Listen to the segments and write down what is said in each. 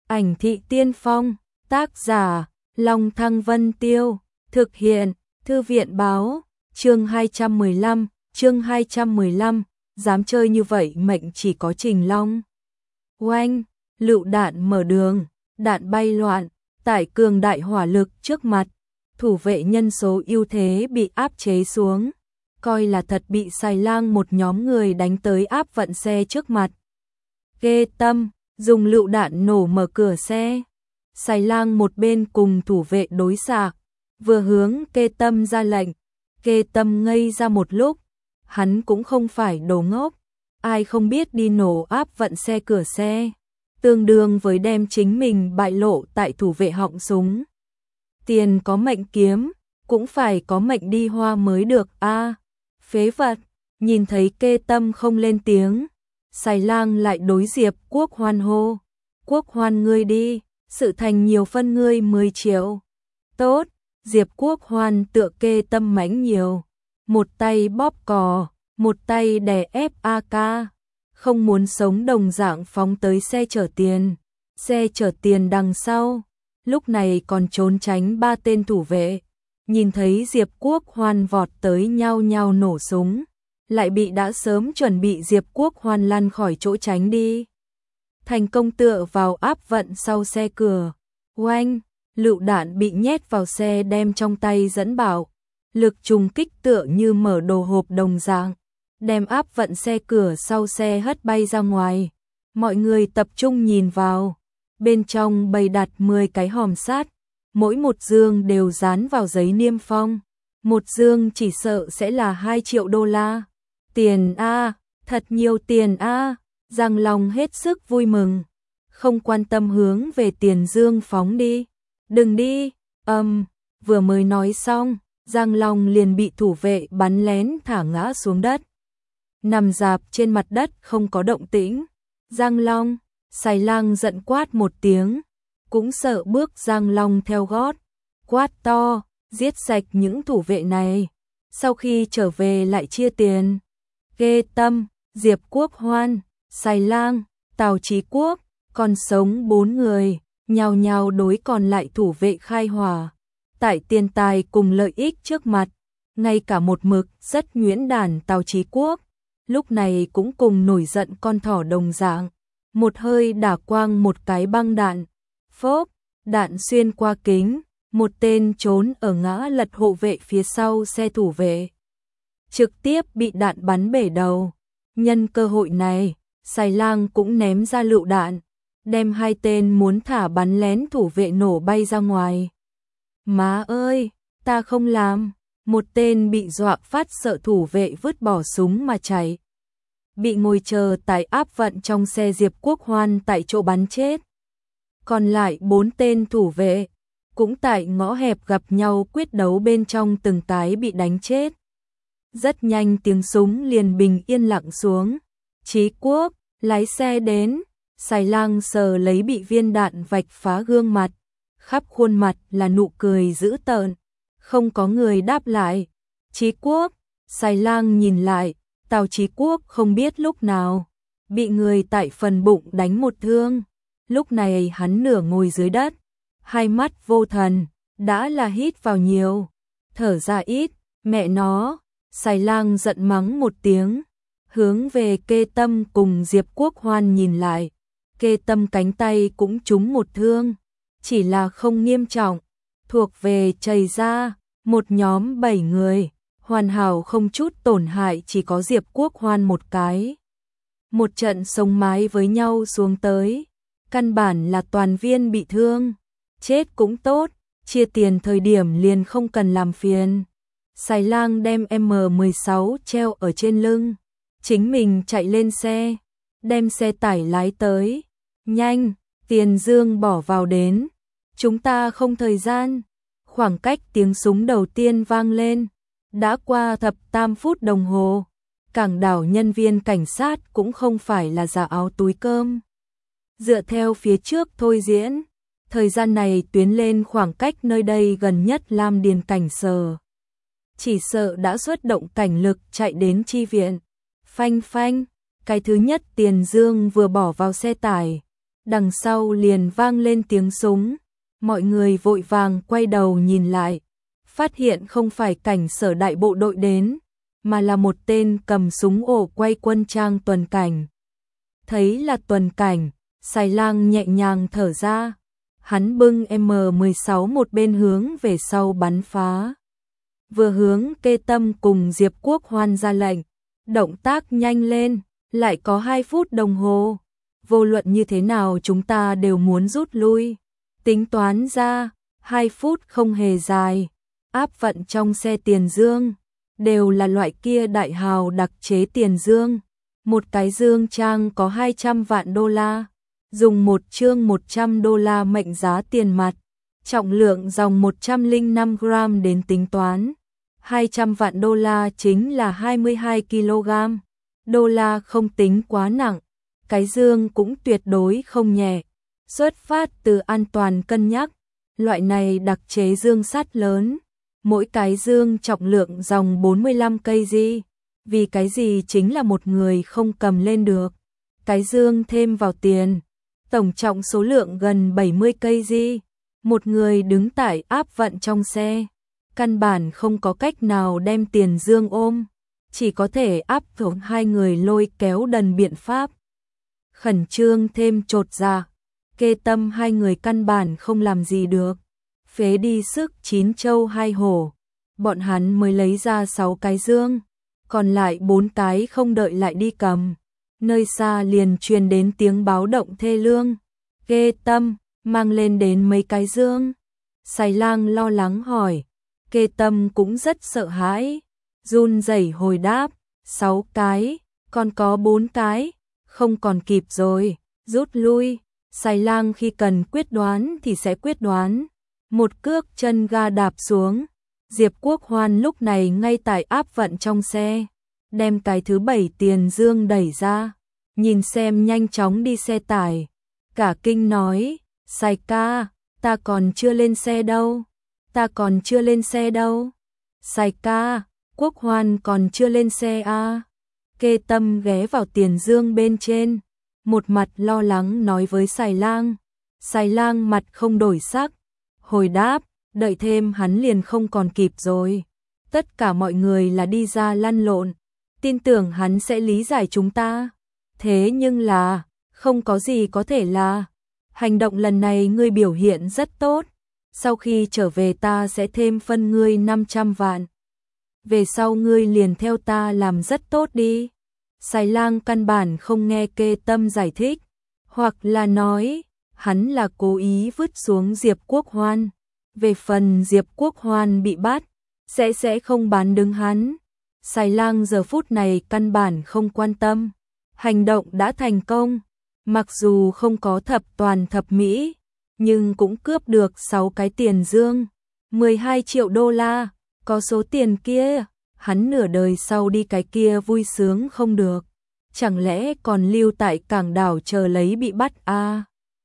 Ảnh thị tiên phong, tác giả, Long Thăng Vân Tiêu, thực hiện, Thư viện báo, chương 215, dám chơi như vậy mệnh chỉ có Trình Long. Oanh, lựu đạn mở đường, đạn bay loạn, tải cường đại hỏa lực trước mặt, thủ vệ nhân số ưu thế bị áp chế xuống, coi là thật bị xài lang một nhóm người đánh tới áp vận xe trước mặt. Ghê tâm, dùng lựu đạn nổ mở cửa xe. Xài lang một bên cùng thủ vệ đối xạ, vừa hướng Kê Tâm ra lệnh. Kê Tâm ngây ra một lúc, hắn cũng không phải đồ ngốc, ai không biết đi nổ áp vận xe cửa xe, tương đương với đem chính mình bại lộ tại thủ vệ họng súng. Tiền có mệnh kiếm, cũng phải có mệnh đi hoa mới được a. Phế vật, nhìn thấy Kê Tâm không lên tiếng, xài lang lại đối Diệp Quốc Hoan hô. Quốc Hoan ngươi đi, sự thành nhiều phân ngươi 10 triệu. Tốt, Diệp Quốc Hoan tựa Kê Tâm mãnh nhiều. Một tay bóp cò, một tay đè ép AK. Không muốn sống đồng dạng phóng tới xe chở tiền. Xe chở tiền đằng sau, lúc này còn trốn tránh 3 tên thủ vệ. Nhìn thấy Diệp Quốc Hoan vọt tới nhau nhau nổ súng, lại bị đã sớm chuẩn bị Diệp Quốc Hoan lăn khỏi chỗ tránh đi. Thành công tựa vào áp vận sau xe cửa. Oanh, lựu đạn bị nhét vào xe đem trong tay dẫn bảo. Lực trùng kích tựa như mở đồ hộp đồng dạng, đem áp vận xe cửa sau xe hất bay ra ngoài. Mọi người tập trung nhìn vào. Bên trong bày đặt 10 cái hòm sắt, mỗi một dương đều dán vào giấy niêm phong. Một dương chỉ sợ sẽ là 2 triệu đô la. Tiền a, thật nhiều tiền a. Giang Long hết sức vui mừng, không quan tâm hướng về tiền dương phóng đi. Đừng đi, vừa mới nói xong, Giang Long liền bị thủ vệ bắn lén thả ngã xuống đất. Nằm rạp trên mặt đất không có động tĩnh. Giang Long, xài lang giận quát một tiếng, cũng sợ bước Giang Long theo gót. Quát to, giết sạch những thủ vệ này, sau khi trở về lại chia tiền. Ghê tâm, Diệp Quốc Hoan, xài lang, Tào Chí Quốc, còn sống 4 người, nhào nhào đối còn lại thủ vệ khai hỏa. Tại tiền tài cùng lợi ích trước mặt, ngay cả một mực rất nhuyễn đản Tào Chí Quốc, lúc này cũng cùng nổi giận con thỏ đồng dạng. Một hơi đả quang một cái băng đạn, phốp, đạn xuyên qua kính, một tên trốn ở ngã lật hộ vệ phía sau xe thủ vệ, trực tiếp bị đạn bắn bể đầu. Nhân cơ hội này, xài lang cũng ném ra lựu đạn, đem 2 tên muốn thả bắn lén thủ vệ nổ bay ra ngoài. Má ơi, ta không làm. Một tên bị dọa phát sợ thủ vệ vứt bỏ súng mà chạy, bị ngồi chờ tại áp vận trong xe Diệp Quốc Hoan tại chỗ bắn chết. Còn lại 4 tên thủ vệ cũng tại ngõ hẹp gặp nhau quyết đấu bên trong từng cái bị đánh chết. Rất nhanh tiếng súng liền bình yên lặng xuống. Chí Quốc, lái xe đến. Xài lang sờ lấy bị viên đạn vạch phá gương mặt, khắp khuôn mặt là nụ cười dữ tợn. Không có người đáp lại. Chí Quốc, xài lang nhìn lại, Tào Chí Quốc không biết lúc nào bị người tại phần bụng đánh một thương. Lúc này hắn nửa ngồi dưới đất, hai mắt vô thần, đã là hít vào nhiều, thở ra ít. Mẹ nó, xài lang giận mắng một tiếng, hướng về Kê Tâm cùng Diệp Quốc Hoan nhìn lại. Kê Tâm cánh tay cũng trúng một thương, chỉ là không nghiêm trọng, thuộc về chảy ra. Một nhóm 7 người, hoàn hảo không chút tổn hại, chỉ có Diệp Quốc Hoan một cái. Một trận sống mái với nhau xuống tới, căn bản là toàn viên bị thương. Chết cũng tốt, chia tiền thời điểm liền không cần làm phiền. Xài lang đem M16 treo ở trên lưng, chính mình chạy lên xe, đem xe tải lái tới. Nhanh, tiền dương bỏ vào đến, chúng ta không thời gian. Khoảng cách tiếng súng đầu tiên vang lên, đã qua thập tam phút đồng hồ. Cảng đảo nhân viên cảnh sát cũng không phải là giả áo túi cơm. Dựa theo phía trước thôi diễn, thời gian này tuyến lên khoảng cách nơi đây gần nhất Lam Điền cảnh sở, chỉ sợ đã xuất động cảnh lực chạy đến chi viện. Phanh phanh, cái thứ nhất tiền dương vừa bỏ vào xe tải, đằng sau liền vang lên tiếng súng. Mọi người vội vàng quay đầu nhìn lại, phát hiện không phải cảnh sở đại bộ đội đến, mà là một tên cầm súng ổ quay quân trang tuần cảnh. Thấy là tuần cảnh, Xài Lang nhẹ nhàng thở ra, hắn bưng M16 một bên hướng về sau bắn phá. Vừa hướng Kê Tâm cùng Diệp Quốc Hoan ra lệnh, động tác nhanh lên, lại có 2 phút đồng hồ. Vô luận như thế nào chúng ta đều muốn rút lui. Tính toán ra, 2 phút không hề dài. Áp vận trong xe tiền dương, đều là loại kia đại hào đặc chế tiền dương. Một cái dương trang có 200 vạn đô la, dùng một chương 100 đô la mệnh giá tiền mặt, trọng lượng dòng 105 gram đến tính toán. 200 vạn đô la chính là 22 kg. Đô la không tính quá nặng, cái dương cũng tuyệt đối không nhẹ. Xuất phát từ an toàn cân nhắc, loại này đặc chế dương sắt lớn, mỗi cái dương trọng lượng dòng 45 kg. Vì cái gì chính là một người không cầm lên được. Cái dương thêm vào tiền, tổng trọng số lượng gần 70 kg. Một người đứng tại áp vận trong xe, căn bản không có cách nào đem tiền dương ôm, chỉ có thể áp dụng 2 người lôi kéo đần biện pháp. Khẩn trương thêm chột dạ, Kê Tâm 2 người căn bản không làm gì được, phế đi sức 9 trâu 2 hổ. Bọn hắn mới lấy ra 6 cái dương, còn lại 4 cái không đợi lại đi cầm. Nơi xa liền truyền đến tiếng báo động thê lương. Kê Tâm, mang lên đến mấy cái dương. Xài Lang lo lắng hỏi. Kê Tâm cũng rất sợ hãi, run rẩy hồi đáp, 6 cái, còn có 4 cái, không còn kịp rồi, rút lui. Xài Lang khi cần quyết đoán thì sẽ quyết đoán. Một cước chân ga đạp xuống, Diệp Quốc Hoan lúc này ngay tại áp vận trong xe, đem cái thứ 7 tiền dương đẩy ra, nhìn xem nhanh chóng đi xe tải. Cả kinh nói, Xài ca, ta còn chưa lên xe đâu. Ta còn chưa lên xe đâu. Xài ca, Quốc Hoan còn chưa lên xe à. Kê Tâm ghé vào tiền dương bên trên, một mặt lo lắng nói với Xài Lang. Xài Lang mặt không đổi sắc, hồi đáp, đợi thêm hắn liền không còn kịp rồi. Tất cả mọi người là đi ra lăn lộn, tin tưởng hắn sẽ lý giải chúng ta. Thế nhưng là, không có gì có thể là. Hành động lần này ngươi biểu hiện rất tốt. Sau khi trở về ta sẽ thêm phân ngươi 500 vạn. Về sau ngươi liền theo ta làm rất tốt đi. Xài Lang căn bản không nghe Kê Tâm giải thích, hoặc là nói, hắn là cố ý vứt xuống Diệp Quốc Hoan. Về phần Diệp Quốc Hoan bị bắt, sẽ không bán đứng hắn. Xài Lang giờ phút này căn bản không quan tâm. Hành động đã thành công, mặc dù không có thập toàn thập mỹ, nhưng cũng cướp được 6 cái tiền dương, 12 triệu đô la, có số tiền kia, hắn nửa đời sau đi cái kia vui sướng không được, chẳng lẽ còn lưu tại cảng đảo chờ lấy bị bắt à?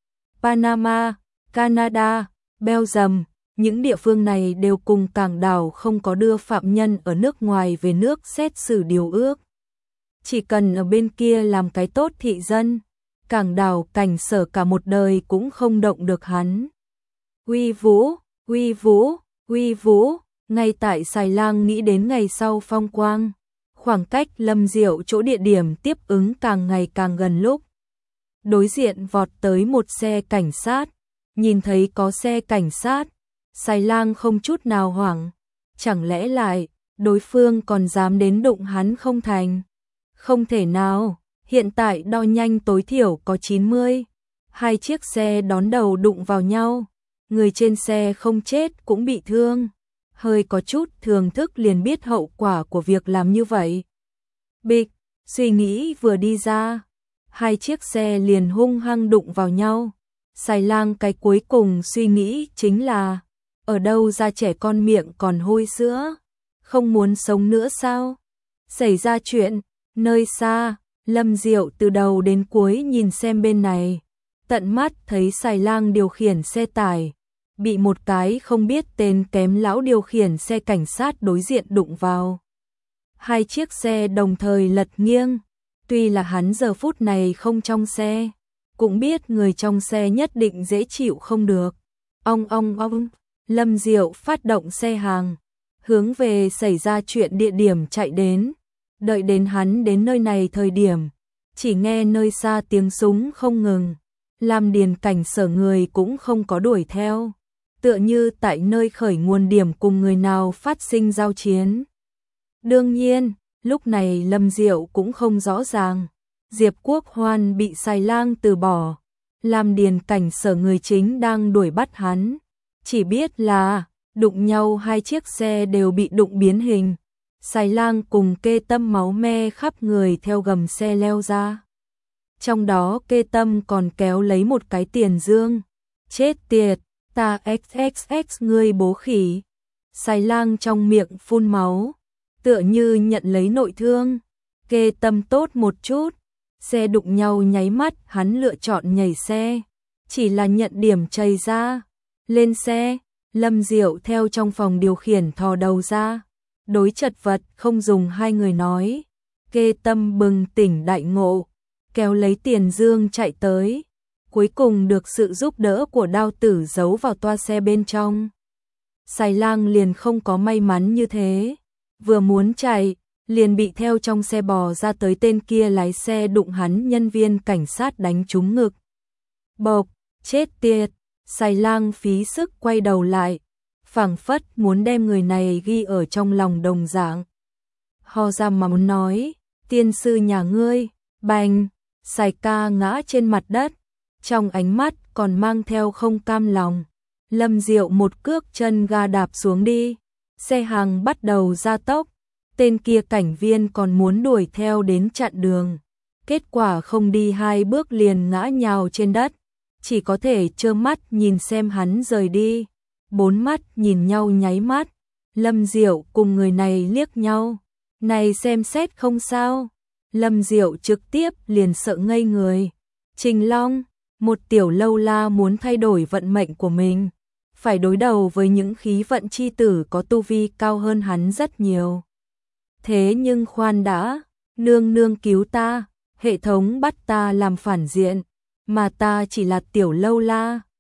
Panama, Canada, Belgium, những địa phương này đều cùng cảng đảo không có đưa phạm nhân ở nước ngoài về nước xét xử điều ước. Chỉ cần ở bên kia làm cái tốt thị dân, cảng đảo cảnh sở cả một đời cũng không động được hắn. Uy vũ, uy vũ, uy vũ, ngay tại Xài Lang nghĩ đến ngày sau phong quang, khoảng cách Lâm Diệu chỗ địa điểm tiếp ứng càng ngày càng gần lúc. Đối diện vọt tới một xe cảnh sát, nhìn thấy có xe cảnh sát, Xài Lang không chút nào hoảng, chẳng lẽ lại, đối phương còn dám đến đụng hắn không thành? Không thể nào. Hiện tại đo nhanh tối thiểu có 90. 2 chiếc xe đón đầu đụng vào nhau. Người trên xe không chết cũng bị thương. Hơi có chút thưởng thức liền biết hậu quả của việc làm như vậy. Bịch, suy nghĩ vừa đi ra. 2 chiếc xe liền hung hăng đụng vào nhau. Xài Lang cái cuối cùng suy nghĩ chính là, ở đâu ra trẻ con miệng còn hôi sữa? Không muốn sống nữa sao? Xảy ra chuyện, nơi xa. Lâm Diệu từ đầu đến cuối nhìn xem bên này, tận mắt thấy Xài Lang điều khiển xe tải, bị một cái không biết tên kém lão điều khiển xe cảnh sát đối diện đụng vào. 2 chiếc xe đồng thời lật nghiêng, tuy là hắn giờ phút này không trong xe, cũng biết người trong xe nhất định dễ chịu không được. Ong ong ong, Lâm Diệu phát động xe hàng, hướng về xảy ra chuyện địa điểm chạy đến. Đợi đến hắn đến nơi này thời điểm, chỉ nghe nơi xa tiếng súng không ngừng. Lam Điền Cảnh Sở người cũng không có đuổi theo, tựa như tại nơi khởi nguồn điểm cùng người nào phát sinh giao chiến. Đương nhiên, lúc này Lâm Diệu cũng không rõ ràng, Diệp Quốc Hoan bị Xài Lang từ bỏ, Lam Điền Cảnh Sở người chính đang đuổi bắt hắn, chỉ biết là đụng nhau hai chiếc xe đều bị đụng biến hình. Xài Lang cùng Kê Tâm máu me khắp người theo gầm xe leo ra. Trong đó Kê Tâm còn kéo lấy một cái tiền dương. Chết tiệt, ta xxx ngươi bố khỉ. Xài Lang trong miệng phun máu, tựa như nhận lấy nội thương. Kê Tâm tốt một chút, xe đụng nhau nháy mắt hắn lựa chọn nhảy xe, chỉ là nhận điểm chảy ra. Lên xe, Lâm Diệu theo trong phòng điều khiển thò đầu ra. Đối chật vật không dùng hai người nói. Kê Tâm bừng tỉnh đại ngộ, kéo lấy tiền dương chạy tới, cuối cùng được sự giúp đỡ của Đao Tử giấu vào toa xe bên trong. Xài Lang liền không có may mắn như thế, vừa muốn chạy, liền bị theo trong xe bò ra tới tên kia lái xe đụng hắn nhân viên cảnh sát đánh trúng ngực. Bộc, chết tiệt, Xài Lang phí sức quay đầu lại, phảng phất muốn đem người này ghi ở trong lòng đồng dạng. Ho ra mà muốn nói, tiên sư nhà ngươi, bành, Xài ca ngã trên mặt đất, trong ánh mắt còn mang theo không cam lòng. Lâm Diệu một cước chân ga đạp xuống đi, xe hàng bắt đầu gia tốc, tên kia cảnh viên còn muốn đuổi theo đến chặn đường. Kết quả không đi hai bước liền ngã nhào trên đất, chỉ có thể trơ mắt nhìn xem hắn rời đi. Bốn mắt nhìn nhau nháy mắt, Lâm Diệu cùng người này liếc nhau, này xem xét không sao. Lâm Diệu trực tiếp liền sợ ngây người. Trình Long, một tiểu lâu la muốn thay đổi vận mệnh của mình, phải đối đầu với những khí vận chi tử có tu vi cao hơn hắn rất nhiều. Thế nhưng khoan đã, nương nương cứu ta, hệ thống bắt ta làm phản diện, mà ta chỉ là tiểu lâu la.